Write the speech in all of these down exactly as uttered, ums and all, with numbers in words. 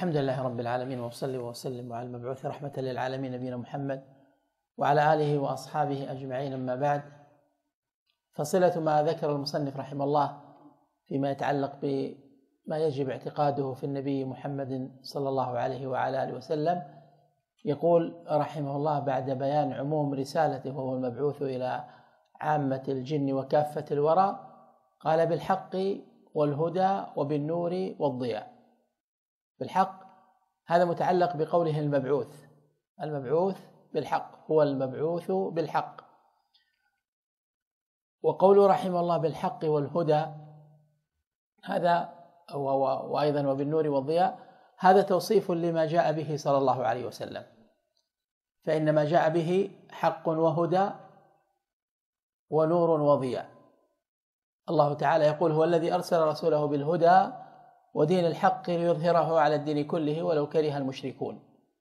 الحمد لله رب العالمين، وأصلي وأسلم على المبعوث رحمة للعالمين نبينا محمد وعلى آله وأصحابه أجمعين. أما بعد، فصلة ما ذكر المصنف رحمه الله فيما يتعلق بما يجب اعتقاده في النبي محمد صلى الله عليه وعلى آله وسلم. يقول رحمه الله بعد بيان عموم رسالته وهو المبعوث إلى عامة الجن وكافة الورى، قال: بالحق والهدى وبالنور والضياء. بالحق هذا متعلق بقوله المبعوث، المبعوث بالحق، هو المبعوث بالحق. وقوله رحمه الله بالحق والهدى هذا وأيضا وبالنور والضياء، هذا توصيف لما جاء به صلى الله عليه وسلم، فإن ما جاء به حق وهدى ونور وضياء. الله تعالى يقول: هو الذي أرسل رسوله بالهدى ودين الحق ليظهره على الدين كله ولو كره المشركون.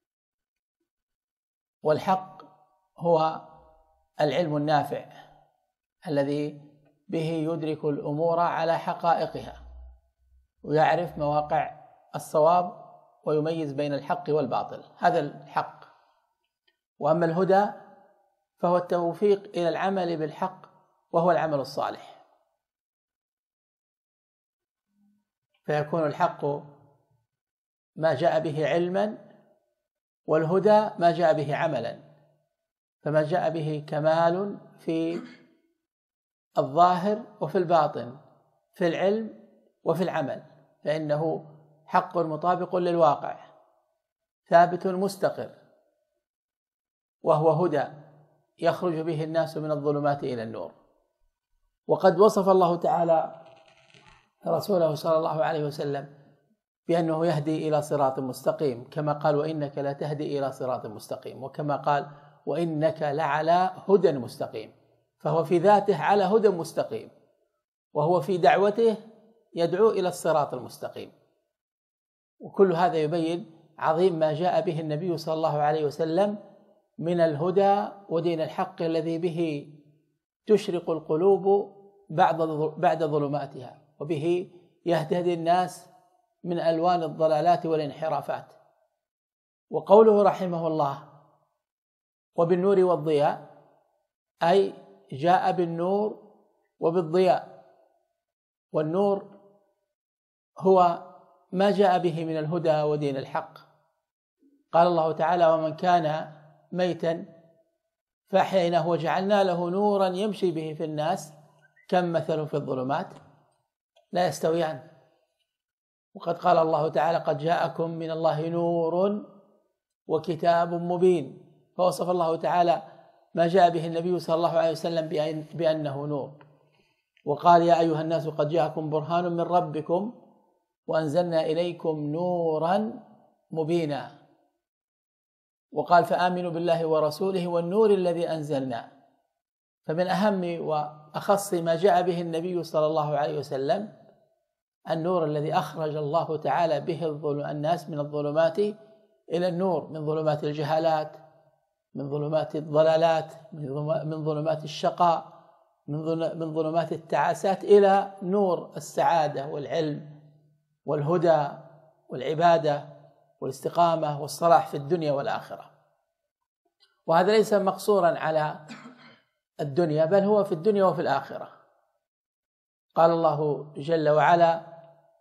والحق هو العلم النافع الذي به يدرك الأمور على حقائقها ويعرف مواقع الصواب ويميز بين الحق والباطل، هذا الحق. وأما الهدى فهو التوفيق إلى العمل بالحق وهو العمل الصالح، فيكون الحق ما جاء به علما والهدى ما جاء به عملا، فما جاء به كمال في الظاهر وفي الباطن، في العلم وفي العمل، فإنه حق مطابق للواقع ثابت مستقر، وهو هدى يخرج به الناس من الظلمات إلى النور. وقد وصف الله تعالى رسوله صلى الله عليه وسلم بأنه يهدي إلى صراط مستقيم، كما قال: وإنك لا تهدي إلى صراط مستقيم، وكما قال: وإنك لعلى هدى مستقيم. فهو في ذاته على هدى مستقيم، وهو في دعوته يدعو إلى الصراط المستقيم. وكل هذا يبين عظيم ما جاء به النبي صلى الله عليه وسلم من الهدى ودين الحق الذي به تشرق القلوب بعد ظلماتها، وبه يهتدي الناس من ألوان الضلالات والانحرافات. وقوله رحمه الله وبالنور والضياء، أي جاء بالنور وبالضياء. والنور هو ما جاء به من الهدى ودين الحق. قال الله تعالى: ومن كان ميتا فأحييناه وجعلنا له نورا يمشي به في الناس كم مثل في الظلمات لا يستويان. وقد قال الله تعالى: قد جاءكم من الله نور وكتاب مبين. فوصف الله تعالى ما جاء به النبي صلى الله عليه وسلم بأنه نور، وقال: يا أيها الناس قد جاءكم برهان من ربكم وأنزلنا إليكم نورا مبينا. وقال: فآمنوا بالله ورسوله والنور الذي أنزلنا. فمن أهم وأخص ما جاء به النبي صلى الله عليه وسلم النور الذي أخرج الله تعالى به الناس من الظلمات إلى النور، من ظلمات الجهالات، من ظلمات الضلالات، من ظلمات الشقاء، من ظلمات التعاسات، إلى نور السعادة والعلم والهدى والعبادة والاستقامة والصلاح في الدنيا والآخرة. وهذا ليس مقصورا على الدنيا، بل هو في الدنيا وفي الآخرة. قال الله جل وعلا: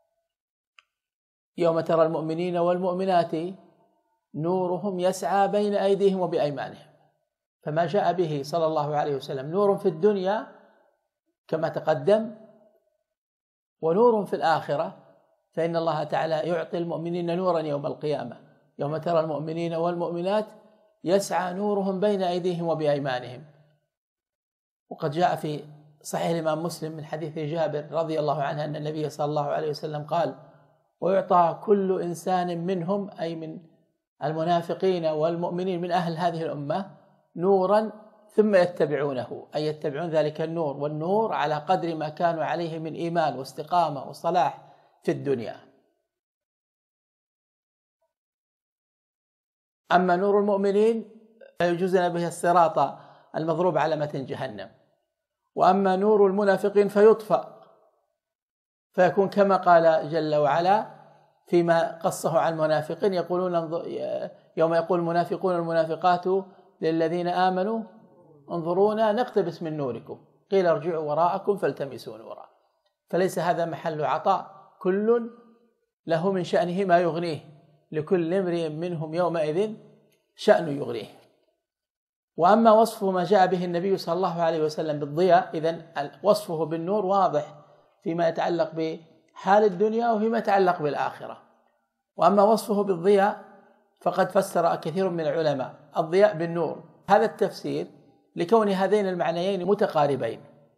يوم ترى المؤمنين والمؤمنات نورهم يسعى بين أيديهم وبأيمانهم. فما جاء به صلى الله عليه وسلم نور في الدنيا كما تقدم، ونور في الآخرة، فإن الله تعالى يعطي المؤمنين نورا يوم القيامة. يوم ترى المؤمنين والمؤمنات يسعى نورهم بين أيديهم وبأيمانهم. وقد جاء في صحيح الإمام مسلم من حديث جابر رضي الله عنه أن النبي صلى الله عليه وسلم قال: ويعطى كل إنسان منهم، أي من المنافقين والمؤمنين من أهل هذه الأمة، نورا ثم يتبعونه، أي يتبعون ذلك النور، والنور على قدر ما كانوا عليه من إيمان واستقامة وصلاح في الدنيا. أما نور المؤمنين فيجوزن به الصراط المضروب على متن جهنم، وأما نور المنافقين فيطفأ، فيكون كما قال جل وعلا: فيما قصه عن المنافقين يقولون يوم يقول المنافقون والمنافقات للذين آمنوا انظرونا نقتبس من نوركم قيل ارجعوا وراءكم فالتمسوا نورا. فليس هذا محل عطاء، كل له من شأنه ما يغنيه، لكل امرئ منهم يومئذ شأن يغنيه. وأما وصفه ما جاء به النبي صلى الله عليه وسلم بالضياء، إذن وصفه بالنور واضح فيما يتعلق بحال الدنيا وفيما يتعلق بالآخرة. وأما وصفه بالضياء فقد فسر كثير من العلماء الضياء بالنور، هذا التفسير لكون هذين المعنيين متقاربين،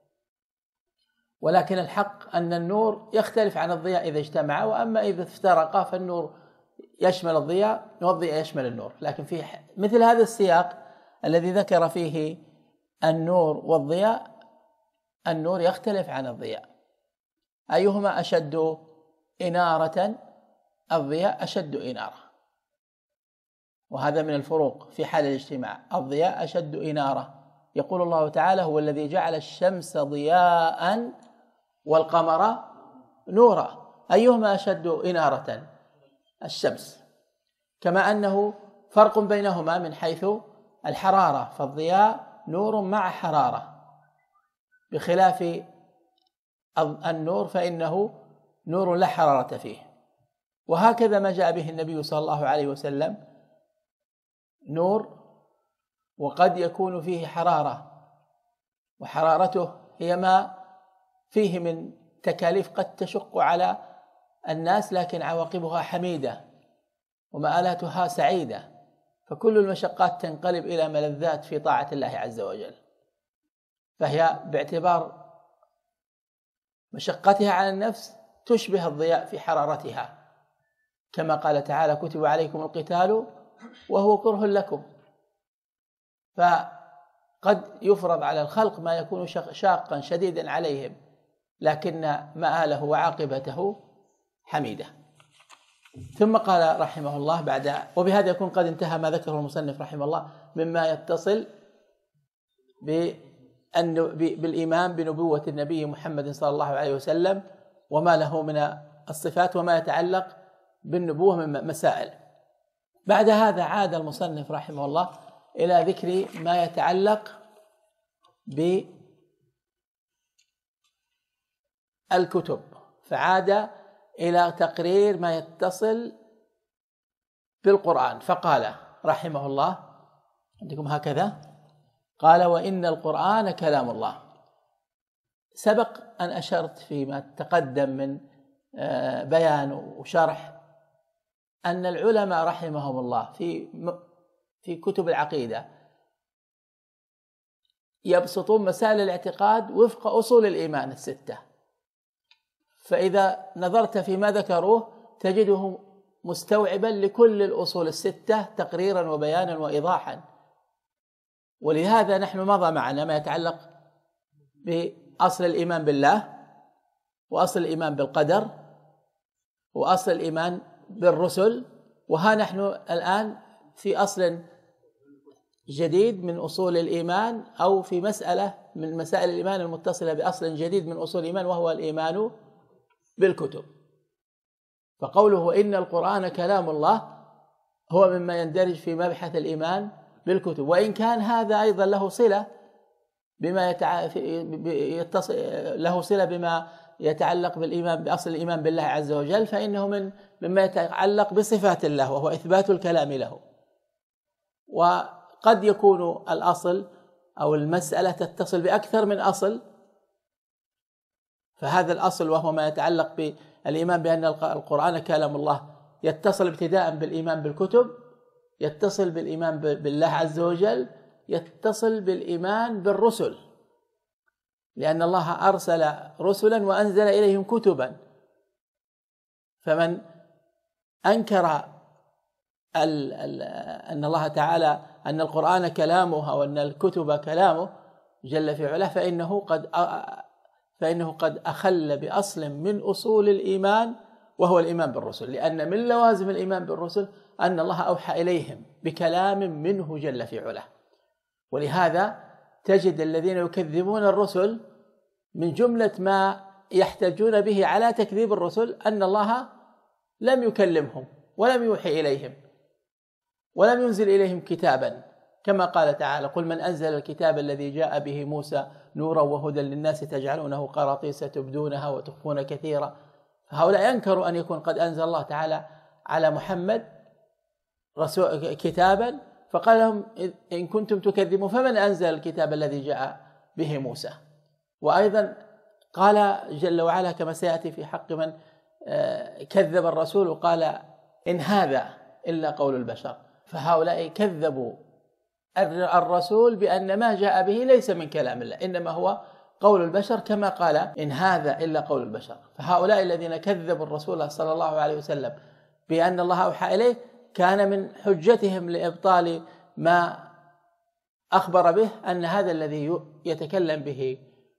ولكن الحق أن النور يختلف عن الضياء إذا اجتمع، وأما إذا افترقا فالنور يشمل الضياء والضياء يشمل النور. لكن في مثل هذا السياق الذي ذكر فيه النور والضياء، النور يختلف عن الضياء، أيهما أشد إنارة؟ الضياء أشد إنارة، وهذا من الفروق في حال الاجتماع، الضياء أشد إنارة. يقول الله تعالى هو الذي جعل الشمس ضياء والقمر نورا، أيهما أشد إنارة؟ الشمس. كما أنه فرق بينهما من حيث الحرارة، فالضياء نور مع حرارة، بخلاف النور فإنه نور لا حرارة فيه. وهكذا ما جاء به النبي صلى الله عليه وسلم نور وقد يكون فيه حرارة، وحرارته هي ما فيه من تكاليف قد تشق على الناس لكن عواقبها حميدة ومآلاتها سعيدة، فكل المشقات تنقلب إلى ملذات في طاعة الله عز وجل، فهي باعتبار مشقتها على النفس تشبه الضياء في حرارتها، كما قال تعالى كتب عليكم القتال وهو كره لكم. فقد يفرض على الخلق ما يكون شاقا شديدا عليهم، لكن مآله وعاقبته حميدة. ثم قال رحمه الله بعد، وبهذا يكون قد انتهى ما ذكره المصنف رحمه الله مما يتصل بالإيمان بنبوة النبي محمد صلى الله عليه وسلم وما له من الصفات وما يتعلق بالنبوة من مسائل. بعد هذا عاد المصنف رحمه الله إلى ذكر ما يتعلق بالكتب، فعاد إلى تقرير ما يتصل بالقرآن، فقال رحمه الله عندكم هكذا، قال وإن القرآن كلام الله. سبق أن أشرت فيما تقدم من بيان وشرح أن العلماء رحمهم الله في في كتب العقيدة يبسطون مسائل الاعتقاد وفق أصول الإيمان الستة، فإذا نظرت فيما ذكروه تجده مستوعبا لكل الأصول الستة تقريرا وبيانا وإيضاحا. ولهذا نحن مضى معنا ما يتعلق بأصل الإيمان بالله، وأصل الإيمان بالقدر، وأصل الإيمان بالرسل، وها نحن الآن في أصل جديد من أصول الإيمان، أو في مسألة من مسائل الإيمان المتصلة بأصل جديد من أصول الإيمان، وهو الإيمان بالكتب. فقوله إن القرآن كلام الله هو مما يندرج في مبحث الإيمان بالكتب، وإن كان هذا أيضا له صلة بما يتع... يتص... له صلة بما يتعلق بالإيمان بأصل الإيمان بالله عز وجل، فإنه من مما يتعلق بصفات الله وهو إثبات الكلام له. وقد يكون الأصل أو المسألة تتصل بأكثر من أصل، فهذا الأصل وهو ما يتعلق بالإيمان بأن القرآن كلام الله يتصل ابتداء بالإيمان بالكتب، يتصل بالإيمان بالله عز وجل، يتصل بالإيمان بالرسل، لأن الله أرسل رسلا وأنزل إليهم كتبا. فمن أنكر أن الله تعالى أن القرآن كلامه أو أن الكتب كلامه جل في علاه فإنه قد فإنه قد أخل بأصل من أصول الإيمان وهو الإيمان بالرسل، لأن من لوازم الإيمان بالرسل أن الله أوحى إليهم بكلام منه جل في علاه. ولهذا تجد الذين يكذبون الرسل من جملة ما يحتجون به على تكذيب الرسل أن الله لم يكلمهم ولم يوحي إليهم ولم ينزل إليهم كتابا، كما قال تعالى: قل من أنزل الكتاب الذي جاء به موسى نورا وهدى للناس تجعلونه قراطيس تبدونها وتخفون كثيرا. فهؤلاء ينكروا أن يكون قد أنزل الله تعالى على محمد رسول كتابا، فقال لهم: إن كنتم تكذبون فمن أنزل الكتاب الذي جاء به موسى. وأيضا قال جل وعلا كما سيأتي في حق من كذب الرسول وقال: إن هذا إلا قول البشر. فهؤلاء كذبوا الرسول بأن ما جاء به ليس من كلام الله، إنما هو قول البشر، كما قال: إن هذا إلا قول البشر. فهؤلاء الذين كذبوا الرسول صلى الله عليه وسلم بأن الله أوحى إليه كان من حجتهم لإبطال ما أخبر به أن هذا الذي يتكلم به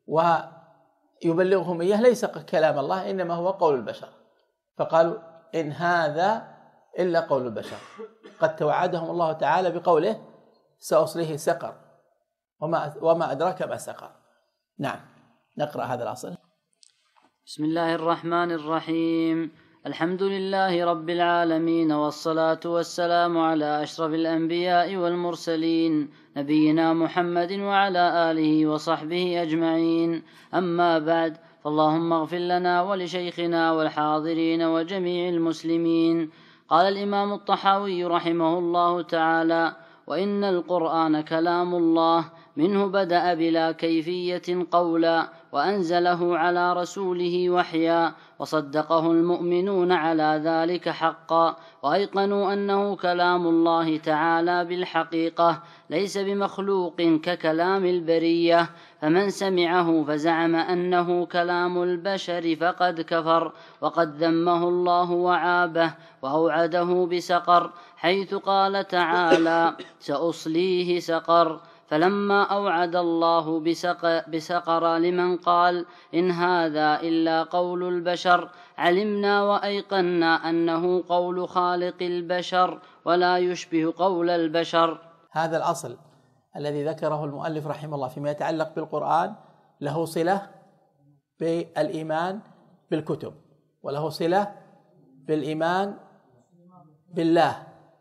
ويبلغهم إياه ليس كلام الله، إنما هو قول البشر. فقالوا: إن هذا إلا قول البشر. قد توعدهم الله تعالى بقوله: سأصليه سقر، وما وما أدراك ما سقر. نعم، نقرأ هذا الأصل. بسم الله الرحمن الرحيم. الحمد لله رب العالمين، والصلاة والسلام على أشرف الأنبياء والمرسلين، نبينا محمد وعلى آله وصحبه أجمعين. أما بعد، فاللهم اغفر لنا ولشيخنا والحاضرين وجميع المسلمين. قال الإمام الطحاوي رحمه الله تعالى: وإن القرآن كلام الله، منه بدأ بلا كيفية قولا، وأنزله على رسوله وحيا، وصدقه المؤمنون على ذلك حقا، وأيقنوا أنه كلام الله تعالى بالحقيقة، ليس بمخلوق ككلام البرية. فمن سمعه فزعم أنه كلام البشر فقد كفر، وقد ذمه الله وعابه وأوعده بسقر، حيث قال تعالى: سأصليه سقر. فلما أوعد الله بسقر لمن قال: إن هذا إلا قول البشر، علمنا وأيقنا أنه قول خالق البشر ولا يشبه قول البشر. هذا الأصل الذي ذكره المؤلف رحمه الله فيما يتعلق بالقرآن له صلة بالإيمان بالكتب، وله صلة بالإيمان بالله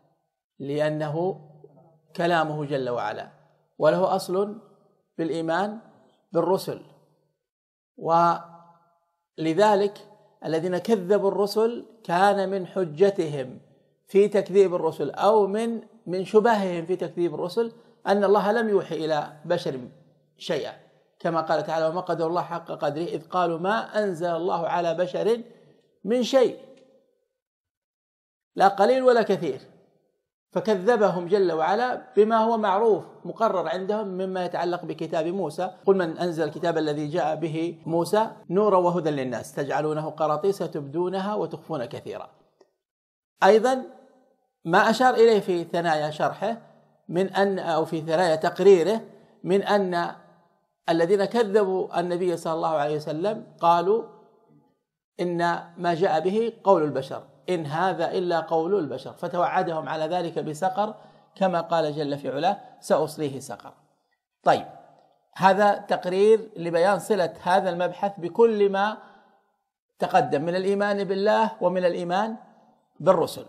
لأنه كلامه جل وعلا، وله أصل بالإيمان بالرسل. ولذلك الذين كذبوا الرسل كان من حجتهم في تكذيب الرسل أو من من شبههم في تكذيب الرسل أن الله لم يوحي إلى بشر شيئا، كما قال تعالى: وما قدر الله حق قدره إذ قالوا ما أنزل الله على بشر من شيء، لا قليل ولا كثير. فكذبهم جل وعلا بما هو معروف مقرر عندهم مما يتعلق بكتاب موسى: قل من أنزل الكتاب الذي جاء به موسى نورا وهدى للناس تجعلونه قراطيس تبدونها وتخفون كثيرا. أيضا ما أشار إليه في ثنايا شرحه من أن أو في ثنايا تقريره من أن الذين كذبوا النبي صلى الله عليه وسلم قالوا إن ما جاء به قول البشر، إن هذا إلا قول البشر، فتوعدهم على ذلك بسقر، كما قال جل في علاه: سأصليه سقر. طيب، هذا تقرير لبيان صلة هذا المبحث بكل ما تقدم من الإيمان بالله ومن الإيمان بالرسل.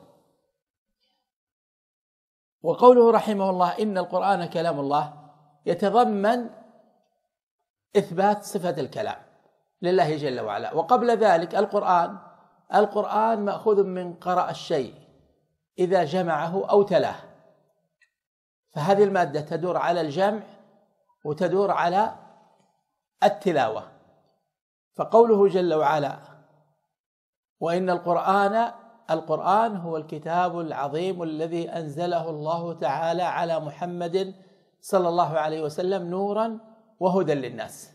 وقوله رحمه الله: إن القرآن كلام الله، يتضمن إثبات صفة الكلام لله جل وعلا. وقبل ذلك القرآن القرآن مأخوذ من قرأ الشيء إذا جمعه أو تلاه، فهذه المادة تدور على الجمع وتدور على التلاوة. فقوله جل وعلا: وإن القرآن القرآن هو الكتاب العظيم الذي أنزله الله تعالى على محمد صلى الله عليه وسلم نورا وهدى للناس.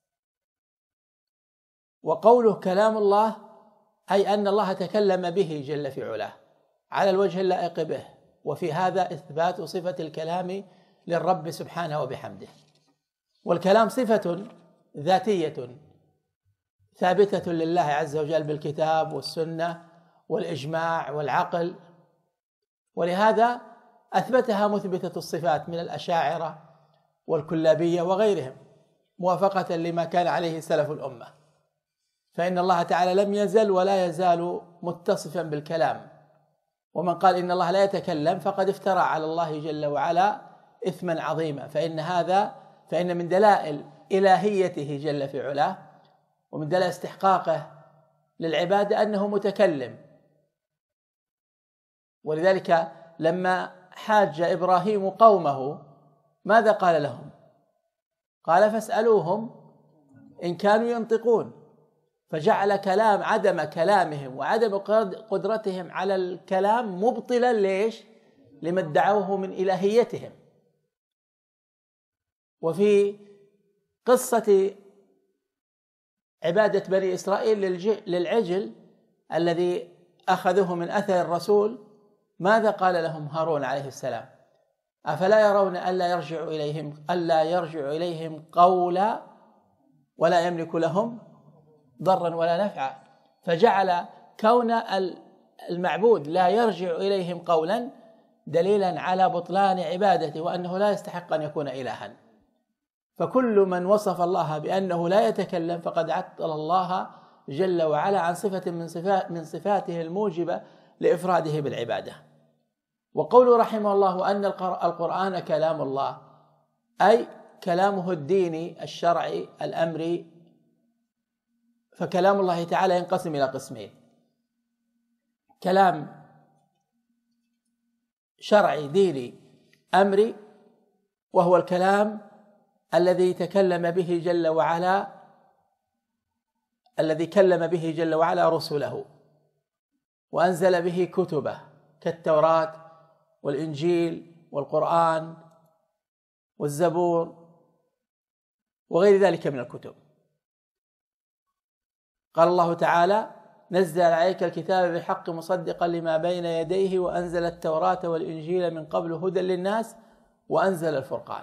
وقوله كلام الله أي أن الله تكلم به جل في علاه على الوجه اللائق به، وفي هذا إثبات صفة الكلام للرب سبحانه وبحمده. والكلام صفة ذاتية ثابتة لله عز وجل بالكتاب والسنة والإجماع والعقل، ولهذا أثبتها مثبتة الصفات من الأشاعرة والكلابية وغيرهم، موافقة لما كان عليه سلف الأمة. فإن الله تعالى لم يزل ولا يزال متصفا بالكلام، ومن قال إن الله لا يتكلم فقد افترى على الله جل وعلا إثما عظيما، فإن هذا فإن من دلائل إلهيته جل في علاه ومن دلائل استحقاقه للعبادة أنه متكلم. ولذلك لما حاج إبراهيم قومه ماذا قال لهم؟ قال فاسألوهم إن كانوا ينطقون، فجعل كلام عدم كلامهم وعدم قدرتهم على الكلام مبطلا ليش؟ لما ادعوه من إلهيتهم. وفي قصة عبادة بني إسرائيل للعجل الذي أخذوه من أثر الرسول ماذا قال لهم هارون عليه السلام؟ أفلا يرون ألا يرجع إليهم ألا يرجع إليهم قولا ولا يملك لهم ضرا ولا نفعا، فجعل كون المعبود لا يرجع إليهم قولا دليلا على بطلان عبادته وأنه لا يستحق أن يكون إلها. فكل من وصف الله بأنه لا يتكلم فقد عطل الله جل وعلا عن صفة من صفات من صفاته الموجبة لإفراده بالعبادة. وقوله رحمه الله أن القرآن كلام الله أي كلامه الديني الشرعي الأمري، فكلام الله تعالى ينقسم إلى قسمين: كلام شرعي ديني أمري، وهو الكلام الذي تكلم به جل وعلا الذي كلم به جل وعلا رسله وأنزل به كتبه كالتوراة والإنجيل والقرآن والزبور وغير ذلك من الكتب. قال الله تعالى: نزل عليك الكتاب بالحق مصدقا لما بين يديه وأنزل التوراة والإنجيل من قبل هدى للناس وأنزل الفرقان.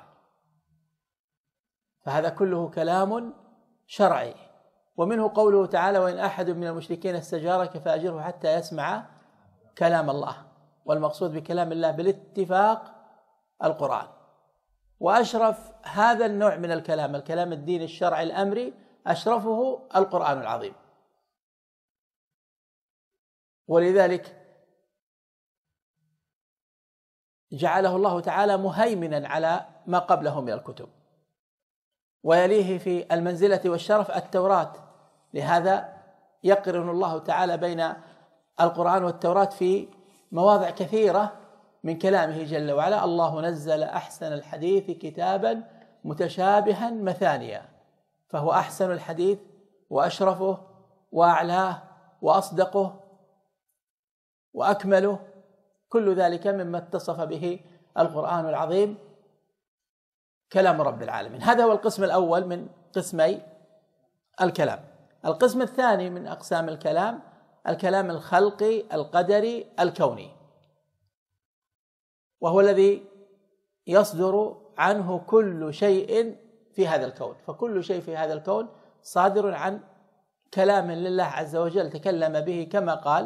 فهذا كله كلام شرعي. ومنه قوله تعالى: وإن أحد من المشركين استجارك فأجره حتى يسمع كلام الله، والمقصود بكلام الله بالاتفاق القرآن. وأشرف هذا النوع من الكلام الكلام الديني الشرعي الأمري أشرفه القرآن العظيم، ولذلك جعله الله تعالى مهيمنا على ما قبله من الكتب، ويليه في المنزلة والشرف التوراة. لهذا يقرن الله تعالى بين القرآن والتوراة في مواضع كثيرة من كلامه جل وعلا: الله نزل أحسن الحديث كتابا متشابها مثانيا، فهو أحسن الحديث وأشرفه وأعلاه وأصدقه وأكمله، كل ذلك مما اتصف به القرآن العظيم كلام رب العالمين. هذا هو القسم الأول من قسمي الكلام. القسم الثاني من أقسام الكلام الكلام الخلقي القدري الكوني، وهو الذي يصدر عنه كل شيء في هذا الكون. فكل شيء في هذا الكون صادر عن كلام لله عز وجل تكلم به، كما قال: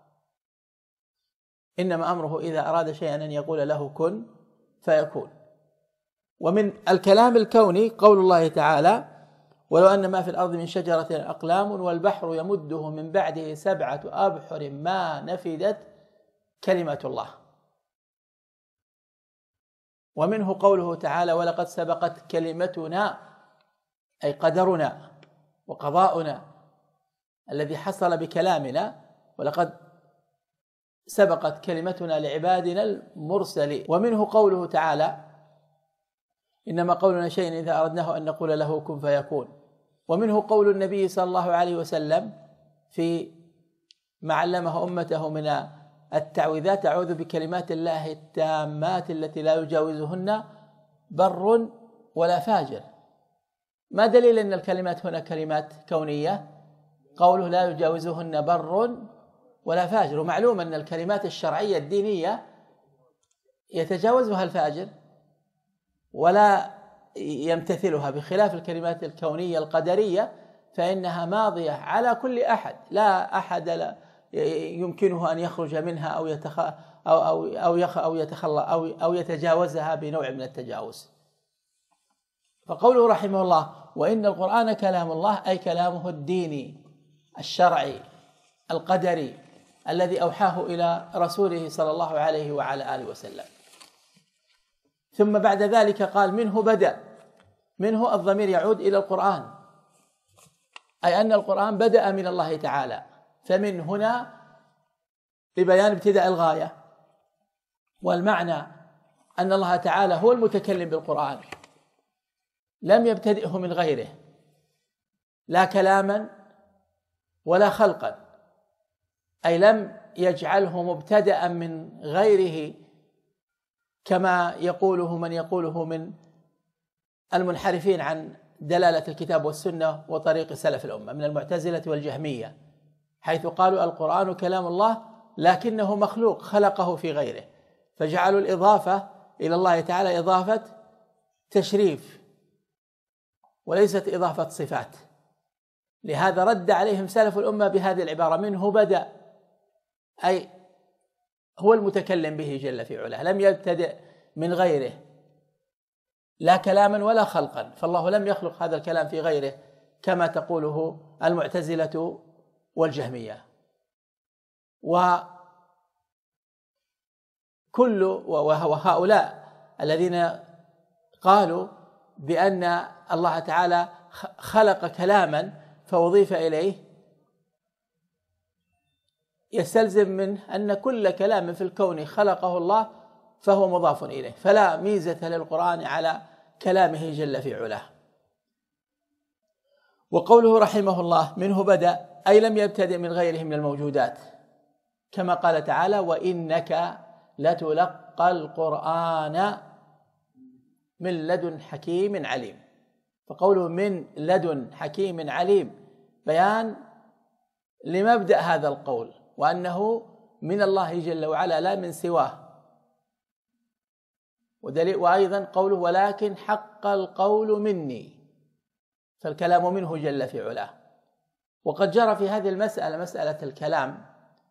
إنما أمره إذا أراد شيئا أن يقول له كن فيكون. ومن الكلام الكوني قول الله تعالى: ولو أن ما في الأرض من شجرة أقلام والبحر يمده من بعده سبعة أبحر ما نفدت كلمة الله. ومنه قوله تعالى: ولقد سبقت كلمتنا أي قدرنا وقضاؤنا الذي حصل بكلامنا، ولقد سبقت كلمتنا لعبادنا المرسلين. ومنه قوله تعالى: إنما قولنا شيء إذا أردناه أن نقول له كن فيكون. ومنه قول النبي صلى الله عليه وسلم في ما علمه أمته من التعويذات: أعوذ بكلمات الله التامات التي لا يجاوزهن بر ولا فاجر. ما دليل أن الكلمات هنا كلمات كونية؟ قوله لا يجاوزهن بر ولا فاجر. ومعلوم أن الكلمات الشرعية الدينية يتجاوزها الفاجر ولا يمتثلها، بخلاف الكلمات الكونية القدرية فإنها ماضية على كل أحد، لا أحد لا يمكنه أن يخرج منها أو يتخ أو أو أو يخ أو يتخلى أو أو يتجاوزها بنوع من التجاوز. فقوله رحمه الله: وإن القرآن كلام الله أي كلامه الديني الشرعي القدري الذي أوحاه إلى رسوله صلى الله عليه وعلى آله وسلم. ثم بعد ذلك قال منه بدأ. منه الضمير يعود إلى القرآن، أي أن القرآن بدأ من الله تعالى، فمن هنا لبيان ابتداء الغاية، والمعنى أن الله تعالى هو المتكلم بالقرآن، لم يبتدئه من غيره، لا كلاما ولا خلقا، أي لم يجعله مبتدأ من غيره كما يقوله من يقوله من المنحرفين عن دلالة الكتاب والسنة وطريق سلف الأمة من المعتزلة والجهمية، حيث قالوا القرآن كلام الله لكنه مخلوق خلقه في غيره، فجعلوا الإضافة إلى الله تعالى إضافة تشريف وليست إضافة صفات. لهذا رد عليهم سلف الأمة بهذه العبارة منه بدأ، أي هو المتكلم به جل في علاه، لم يبتدئ من غيره لا كلاما ولا خلقا، فالله لم يخلق هذا الكلام في غيره كما تقوله المعتزلة والجهمية. وكل وهؤلاء الذين قالوا بأن الله تعالى خلق كلاما فأضيف إليه، يستلزم منه أن كل كلام في الكون خلقه الله فهو مضاف إليه، فلا ميزة للقرآن على كلامه جل في علاه. وقوله رحمه الله منه بدأ، أي لم يبتدئ من غيره من الموجودات، كما قال تعالى وإنك لتلقى القرآن من لدن حكيم عليم. فقوله من لدن حكيم عليم بيان لمبدأ هذا القول، وأنه من الله جل وعلا لا من سواه. ودليل وأيضا قوله ولكن حق القول مني، فالكلام منه جل في علاه. وقد جرى في هذه المسألة مسألة الكلام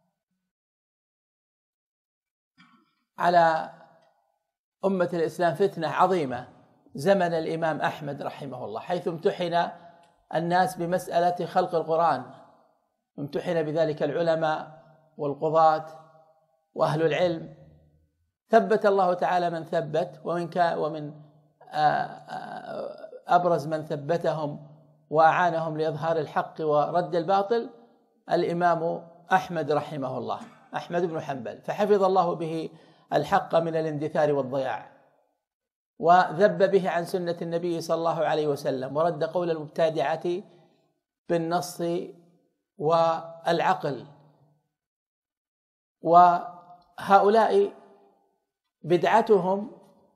على أمة الإسلام فتنة عظيمة زمن الإمام أحمد رحمه الله، حيث امتحن الناس بمسألة خلق القرآن، امتحن بذلك العلماء والقضاة وأهل العلم، ثبت الله تعالى من ثبت، ومن ومن أبرز من ثبتهم وأعانهم لإظهار الحق ورد الباطل الإمام أحمد رحمه الله، أحمد بن حنبل، فحفظ الله به الحق من الاندثار والضياع، وذب به عن سنة النبي صلى الله عليه وسلم، ورد قول المبتدعة بالنص والعقل. وهؤلاء بدعتهم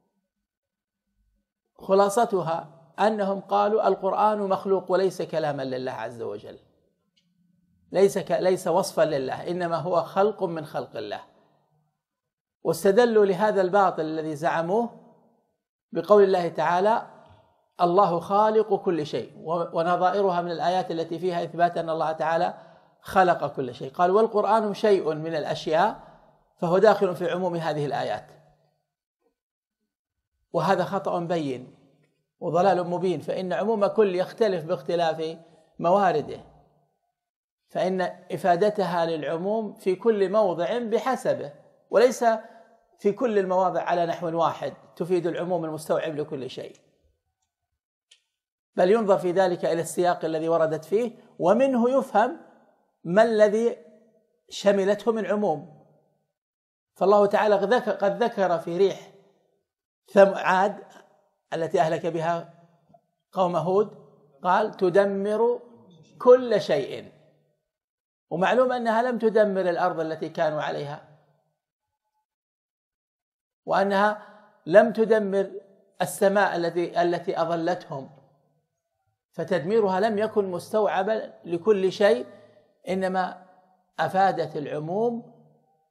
خلاصتها أنهم قالوا القرآن مخلوق وليس كلاما لله عز وجل، ليس ك... ليس وصفا لله، إنما هو خلق من خلق الله. واستدلوا لهذا الباطل الذي زعموه بقول الله تعالى الله خالق كل شيء، ونظائرها من الآيات التي فيها إثبات أن الله تعالى خلق كل شيء. قال والقرآن شيء من الأشياء فهو داخل في عموم هذه الآيات، وهذا خطأ بين وضلال مبين، فإن عموم كل يختلف باختلاف موارده، فإن إفادتها للعموم في كل موضع بحسبه، وليس في كل المواضع على نحو واحد تفيد العموم المستوعب لكل شيء، بل ينظر في ذلك إلى السياق الذي وردت فيه، ومنه يفهم ما الذي شملته من عموم. فالله تعالى قد ذكر في ريح ثمعاد التي أهلك بها قوم هود قال تدمر كل شيء، ومعلوم أنها لم تدمر الأرض التي كانوا عليها، وأنها لم تدمر السماء التي التي أظلتهم، فتدميرها لم يكن مستوعبا لكل شيء، إنما أفادت العموم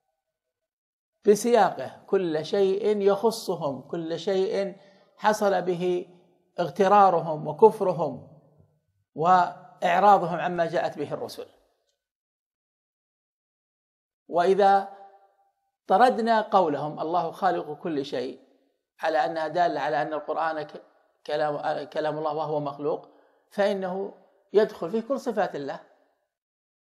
بسياقه، كل شيء يخصهم، كل شيء حصل به اغترارهم وكفرهم وإعراضهم عما جاءت به الرسل. وإذا طردنا قولهم الله خالق كل شيء على أنها دالة على أن القرآن كلام, كلام الله وهو مخلوق، فإنه يدخل فيه كل صفات الله،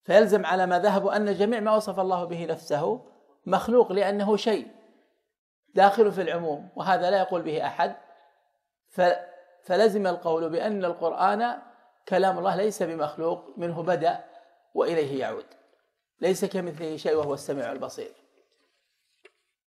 فيلزم على ما ذهبوا أن جميع ما وصف الله به نفسه مخلوق، لأنه شيء داخل في العموم، وهذا لا يقول به أحد. فلزم القول بأن القرآن كلام الله ليس بمخلوق، منه بدأ وإليه يعود، ليس كمثله شيء وهو السميع البصير.